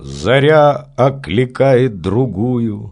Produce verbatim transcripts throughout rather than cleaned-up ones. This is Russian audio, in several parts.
Заря окликает другую,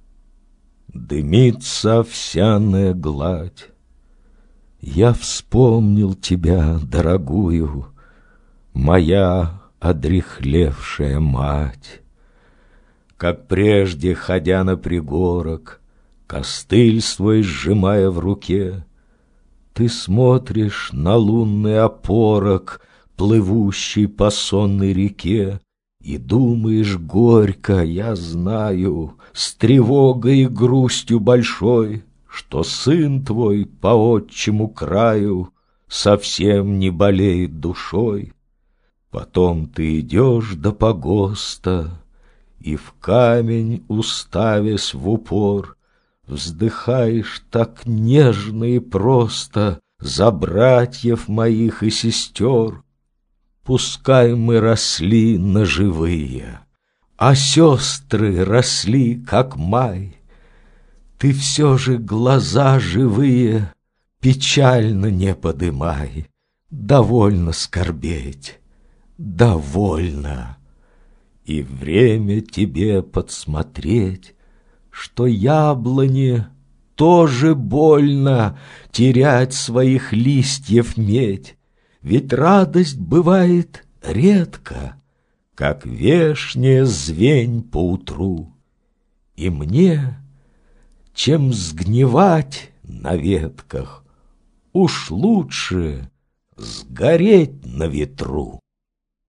дымится овсяная гладь. Я вспомнил тебя, дорогую, моя одряхлевшая мать. Как прежде, ходя на пригорок, костыль свой сжимая в руке, ты смотришь на лунный опорок, плывущий по сонной реке, и думаешь горько, я знаю, с тревогой и грустью большой, что сын твой по отчему краю совсем не болеет душой. Потом ты идешь до погоста, и в камень, уставясь в упор, вздыхаешь так нежно и просто за братьев моих и сестер. Пускай мы росли наживые, а сестры росли, как май, ты все же глаза живые печально не подымай. Довольно скорбеть, довольно, и время тебе подсмотреть, что яблоне тоже больно терять своих листьев медь. Ведь радость бывает редко, как вешняя звень поутру. И мне, чем сгнивать на ветках, уж лучше сгореть на ветру.